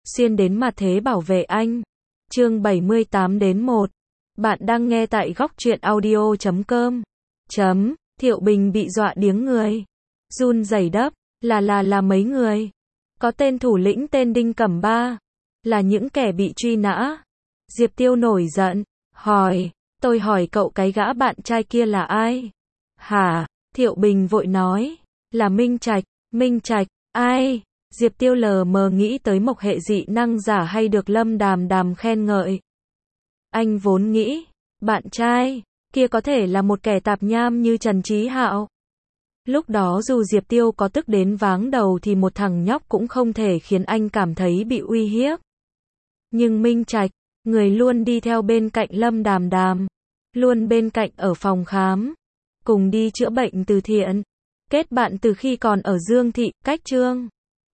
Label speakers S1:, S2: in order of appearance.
S1: xuyên đến mặt thế bảo vệ anh. Chương 78-1. Bạn đang nghe tại góc truyện audio.com. Thiệu Bình bị dọa điếng người. Run rẩy đáp, là mấy người. Có tên thủ lĩnh tên Đinh Cẩm Ba. Là những kẻ bị truy nã. Diệp Tiêu nổi giận, hỏi, tôi hỏi cậu cái gã bạn trai kia là ai? Hả? Thiệu Bình vội nói, là Minh Trạch. Minh Trạch, ai? Diệp Tiêu lờ mờ nghĩ tới một hệ dị năng giả hay được Lâm Đàm Đàm khen ngợi. Anh vốn nghĩ, bạn trai kia có thể là một kẻ tạp nham như Trần Chí Hạo. Lúc đó dù Diệp Tiêu có tức đến váng đầu thì một thằng nhóc cũng không thể khiến anh cảm thấy bị uy hiếp. Nhưng Minh Trạch, người luôn đi theo bên cạnh Lâm Đàm Đàm, luôn bên cạnh ở phòng khám, cùng đi chữa bệnh từ thiện, kết bạn từ khi còn ở Dương Thị, cách Trương